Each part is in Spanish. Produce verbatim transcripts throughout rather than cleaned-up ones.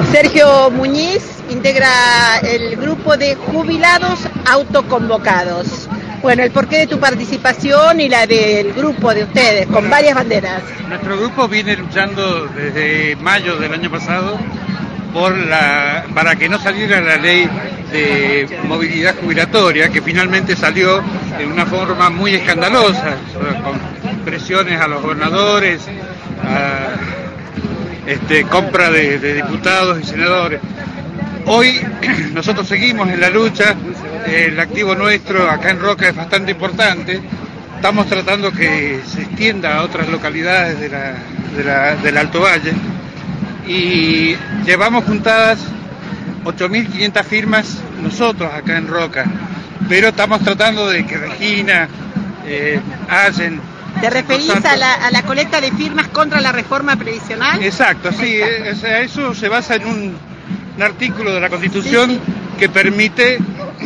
Sergio Muñiz integra el grupo de jubilados autoconvocados. Bueno, el porqué de tu participación y la del grupo de ustedes, con bueno, varias banderas. Nuestro grupo viene luchando desde mayo del año pasado por la, para que no saliera la ley de movilidad jubilatoria, que finalmente salió en una forma muy escandalosa, con presiones a los gobernadores, a este, compra de, de diputados y senadores. Hoy nosotros seguimos en la lucha, el activo nuestro acá en Roca es bastante importante, estamos tratando que se extienda a otras localidades de la, de la, del Alto Valle y llevamos juntadas ocho mil quinientas firmas nosotros acá en Roca, pero estamos tratando de que Regina, eh, Allen... ¿Te referís a la, a la colecta de firmas contra la reforma previsional? Exacto, sí, Exacto. Es, eso se basa en un, un artículo de la Constitución sí, sí. que permite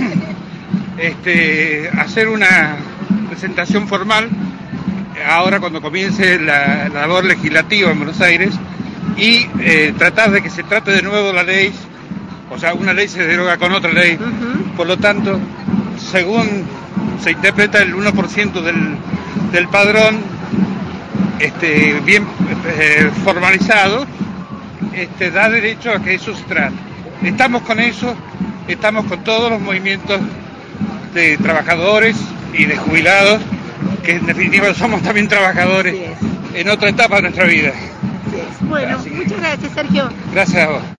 este, hacer una presentación formal ahora cuando comience la, la labor legislativa en Buenos Aires y eh, tratar de que se trate de nuevo la ley, o sea, una ley se deroga con otra ley, uh-huh. Por lo tanto, según se interpreta el uno por ciento del, del padrón este, bien eh, formalizado, este, da derecho a que eso se trate. Estamos con eso, estamos con todos los movimientos de trabajadores y de jubilados, que en definitiva somos también trabajadores en otra etapa de nuestra vida. Bueno, muchas gracias, Sergio. Gracias a vos.